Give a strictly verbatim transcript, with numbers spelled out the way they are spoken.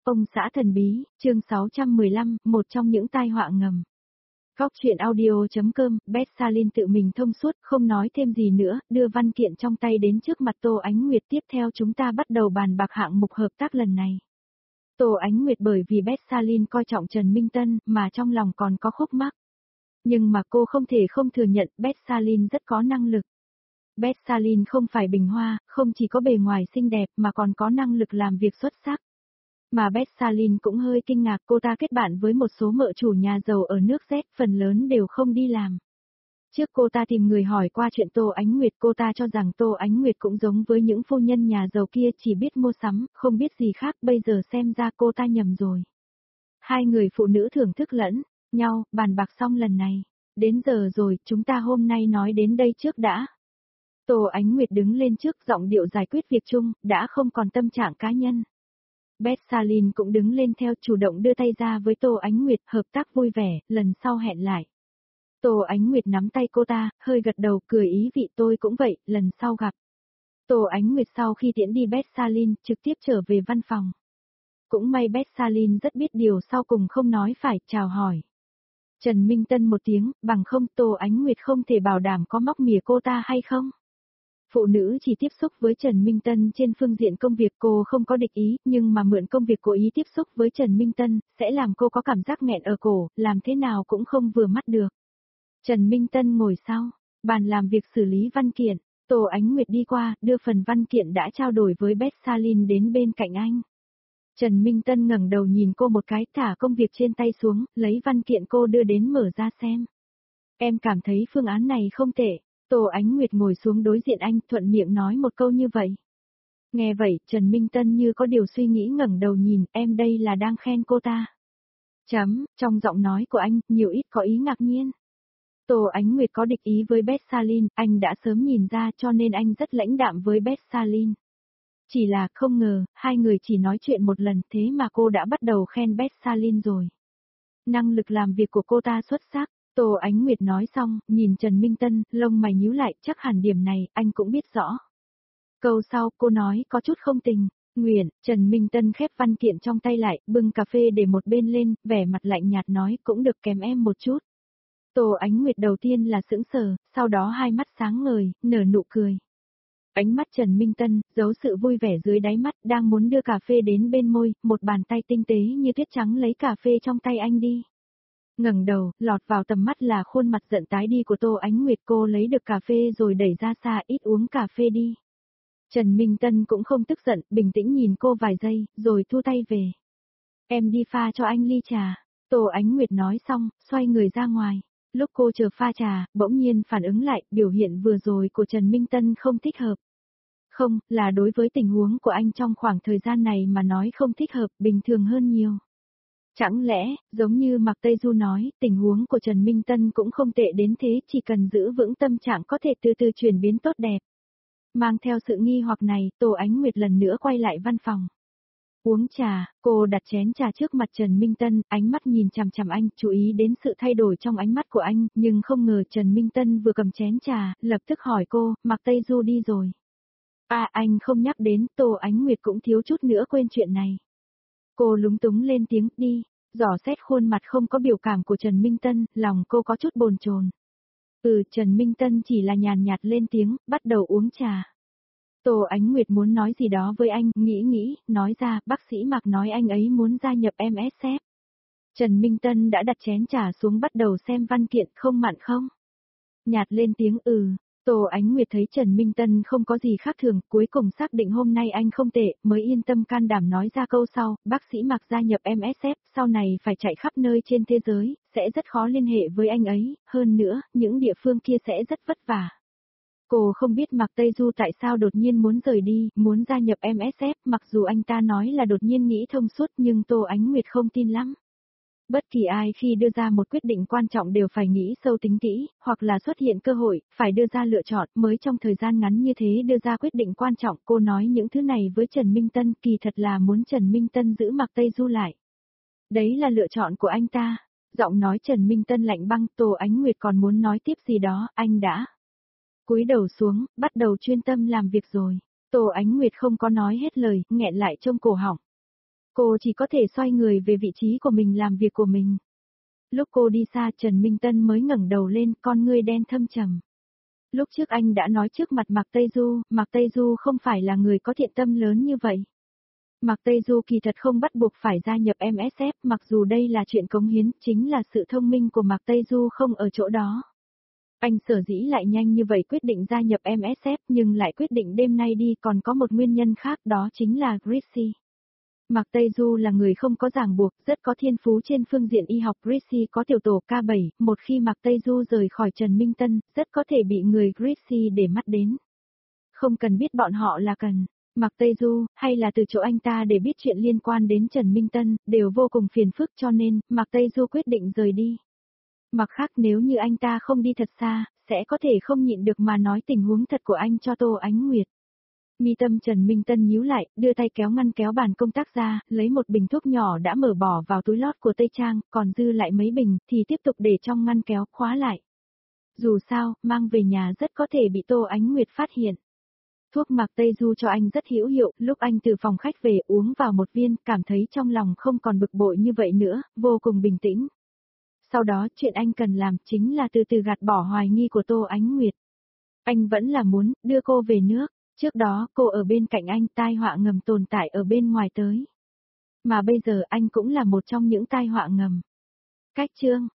Ông xã thần bí, chương sáu trăm mười lăm, một trong những tai họa ngầm. Góc truyện audio.com, Beth Salin tự mình thông suốt, không nói thêm gì nữa, đưa văn kiện trong tay đến trước mặt Tô Ánh Nguyệt. Tiếp theo chúng ta bắt đầu bàn bạc hạng mục hợp tác lần này. Tô Ánh Nguyệt bởi vì Beth Salin coi trọng Trần Minh Tân, mà trong lòng còn có khúc mắc. Nhưng mà cô không thể không thừa nhận Beth Salin rất có năng lực. Beth Salin không phải bình hoa, không chỉ có bề ngoài xinh đẹp mà còn có năng lực làm việc xuất sắc. Mà Beth Salin cũng hơi kinh ngạc, cô ta kết bạn với một số mợ chủ nhà giàu ở nước Z, phần lớn đều không đi làm. Trước cô ta tìm người hỏi qua chuyện Tô Ánh Nguyệt, cô ta cho rằng Tô Ánh Nguyệt cũng giống với những phu nhân nhà giàu kia, chỉ biết mua sắm, không biết gì khác, bây giờ xem ra cô ta nhầm rồi. Hai người phụ nữ thưởng thức lẫn nhau, bàn bạc xong lần này. Đến giờ rồi, chúng ta hôm nay nói đến đây trước đã. Tô Ánh Nguyệt đứng lên trước, giọng điệu giải quyết việc chung, đã không còn tâm trạng cá nhân. Beth Salin cũng đứng lên theo, chủ động đưa tay ra với Tô Ánh Nguyệt, hợp tác vui vẻ, lần sau hẹn lại. Tô Ánh Nguyệt nắm tay cô ta, hơi gật đầu, cười ý vị. Tôi cũng vậy, lần sau gặp. Tô Ánh Nguyệt sau khi tiễn đi Beth Salin, trực tiếp trở về văn phòng. Cũng may Beth Salin rất biết điều, sau cùng không nói phải, chào hỏi Trần Minh Tân một tiếng, bằng không Tô Ánh Nguyệt không thể bảo đảm có móc mỉa cô ta hay không. Phụ nữ chỉ tiếp xúc với Trần Minh Tân trên phương diện công việc, cô không có địch ý, nhưng mà mượn công việc cố ý tiếp xúc với Trần Minh Tân, sẽ làm cô có cảm giác nghẹn ở cổ, làm thế nào cũng không vừa mắt được. Trần Minh Tân ngồi sau, bàn làm việc xử lý văn kiện, Tô Ánh Nguyệt đi qua, đưa phần văn kiện đã trao đổi với Beth Salin đến bên cạnh anh. Trần Minh Tân ngẩng đầu nhìn cô một cái, thả công việc trên tay xuống, lấy văn kiện cô đưa đến mở ra xem. Em cảm thấy phương án này không tệ. Tô Ánh Nguyệt ngồi xuống đối diện anh, thuận miệng nói một câu như vậy. Nghe vậy, Trần Minh Tân như có điều suy nghĩ ngẩng đầu nhìn, em đây là đang khen cô ta. Chấm, trong giọng nói của anh, nhiều ít có ý ngạc nhiên. Tô Ánh Nguyệt có địch ý với Beth Salin, anh đã sớm nhìn ra, cho nên anh rất lãnh đạm với Beth Salin. Chỉ là, không ngờ, hai người chỉ nói chuyện một lần, thế mà cô đã bắt đầu khen Beth Salin rồi. Năng lực làm việc của cô ta xuất sắc. Tô Ánh Nguyệt nói xong, nhìn Trần Minh Tân, lông mày nhíu lại, chắc hẳn điểm này, anh cũng biết rõ. Câu sau, cô nói có chút không tình nguyện. Trần Minh Tân khép văn kiện trong tay lại, bưng cà phê để một bên lên, vẻ mặt lạnh nhạt nói, cũng được kèm em một chút. Tô Ánh Nguyệt đầu tiên là sững sờ, sau đó hai mắt sáng ngời, nở nụ cười. Ánh mắt Trần Minh Tân, giấu sự vui vẻ dưới đáy mắt, đang muốn đưa cà phê đến bên môi, một bàn tay tinh tế như tuyết trắng lấy cà phê trong tay anh đi. Ngẩng đầu, lọt vào tầm mắt là khuôn mặt giận tái đi của Tô Ánh Nguyệt, cô lấy được cà phê rồi đẩy ra xa, ít uống cà phê đi. Trần Minh Tân cũng không tức giận, bình tĩnh nhìn cô vài giây, rồi thu tay về. Em đi pha cho anh ly trà. Tô Ánh Nguyệt nói xong, xoay người ra ngoài. Lúc cô chờ pha trà, bỗng nhiên phản ứng lại, biểu hiện vừa rồi của Trần Minh Tân không thích hợp. Không, là đối với tình huống của anh trong khoảng thời gian này mà nói không thích hợp, bình thường hơn nhiều. Chẳng lẽ, giống như Mạc Tây Du nói, tình huống của Trần Minh Tân cũng không tệ đến thế, chỉ cần giữ vững tâm trạng có thể từ từ chuyển biến tốt đẹp. Mang theo sự nghi hoặc này, Tô Ánh Nguyệt lần nữa quay lại văn phòng. Uống trà, cô đặt chén trà trước mặt Trần Minh Tân, ánh mắt nhìn chằm chằm anh, chú ý đến sự thay đổi trong ánh mắt của anh, nhưng không ngờ Trần Minh Tân vừa cầm chén trà, lập tức hỏi cô, Mạc Tây Du đi rồi. À, anh không nhắc đến, Tô Ánh Nguyệt cũng thiếu chút nữa quên chuyện này. Cô lúng túng lên tiếng, đi, dò xét khuôn mặt không có biểu cảm của Trần Minh Tân, lòng cô có chút bồn chồn. Ừ, Trần Minh Tân chỉ là nhàn nhạt lên tiếng, bắt đầu uống trà. Tô Ánh Nguyệt muốn nói gì đó với anh, nghĩ nghĩ, nói ra, bác sĩ Mạc nói anh ấy muốn gia nhập em ét ép. Trần Minh Tân đã đặt chén trà xuống bắt đầu xem văn kiện, không mặn không? Nhạt lên tiếng ừ. Tô Ánh Nguyệt thấy Trần Minh Tân không có gì khác thường, cuối cùng xác định hôm nay anh không tệ, mới yên tâm can đảm nói ra câu sau, bác sĩ Mạc gia nhập em ét ép, sau này phải chạy khắp nơi trên thế giới, sẽ rất khó liên hệ với anh ấy, hơn nữa, những địa phương kia sẽ rất vất vả. Cô không biết Mạc Tây Du tại sao đột nhiên muốn rời đi, muốn gia nhập em ét ép, mặc dù anh ta nói là đột nhiên nghĩ thông suốt nhưng Tô Ánh Nguyệt không tin lắm. Bất kỳ ai khi đưa ra một quyết định quan trọng đều phải nghĩ sâu tính kỹ, hoặc là xuất hiện cơ hội, phải đưa ra lựa chọn, mới trong thời gian ngắn như thế đưa ra quyết định quan trọng. Cô nói những thứ này với Trần Minh Tân, kỳ thật là muốn Trần Minh Tân giữ Mạc Tây Du lại. Đấy là lựa chọn của anh ta. Giọng nói Trần Minh Tân lạnh băng, Tô Ánh Nguyệt còn muốn nói tiếp gì đó, anh đã cúi đầu xuống, bắt đầu chuyên tâm làm việc rồi. Tô Ánh Nguyệt không có nói hết lời, nghẹn lại trong cổ họng. Cô chỉ có thể xoay người về vị trí của mình làm việc của mình. Lúc cô đi xa Trần Minh Tân mới ngẩng đầu lên, con ngươi đen thâm trầm. Lúc trước anh đã nói trước mặt Mạc Tây Du, Mạc Tây Du không phải là người có thiện tâm lớn như vậy. Mạc Tây Du kỳ thật không bắt buộc phải gia nhập em ét ép, mặc dù đây là chuyện cống hiến, chính là sự thông minh của Mạc Tây Du không ở chỗ đó. Anh sở dĩ lại nhanh như vậy quyết định gia nhập em ét ép nhưng lại quyết định đêm nay đi còn có một nguyên nhân khác đó chính là Grizzly. Mạc Tây Du là người không có ràng buộc, rất có thiên phú trên phương diện y học. Grizzly có tiểu tổ K bảy, một khi Mạc Tây Du rời khỏi Trần Minh Tân, rất có thể bị người Grizzly để mắt đến. Không cần biết bọn họ là cần Mạc Tây Du, hay là từ chỗ anh ta để biết chuyện liên quan đến Trần Minh Tân, đều vô cùng phiền phức cho nên, Mạc Tây Du quyết định rời đi. Mặt khác nếu như anh ta không đi thật xa, sẽ có thể không nhịn được mà nói tình huống thật của anh cho Tô Ánh Nguyệt. Mi tâm Trần Minh Tân nhíu lại, đưa tay kéo ngăn kéo bàn công tác ra, lấy một bình thuốc nhỏ đã mở bỏ vào túi lót của Tây Trang, còn dư lại mấy bình, thì tiếp tục để trong ngăn kéo, khóa lại. Dù sao, mang về nhà rất có thể bị Tô Ánh Nguyệt phát hiện. Thuốc Mạc Tây Du cho anh rất hữu hiệu, lúc anh từ phòng khách về uống vào một viên, cảm thấy trong lòng không còn bực bội như vậy nữa, vô cùng bình tĩnh. Sau đó, chuyện anh cần làm chính là từ từ gạt bỏ hoài nghi của Tô Ánh Nguyệt. Anh vẫn là muốn đưa cô về nước. Trước đó, cô ở bên cạnh anh, tai họa ngầm tồn tại ở bên ngoài tới. Mà bây giờ anh cũng là một trong những tai họa ngầm. Cách chương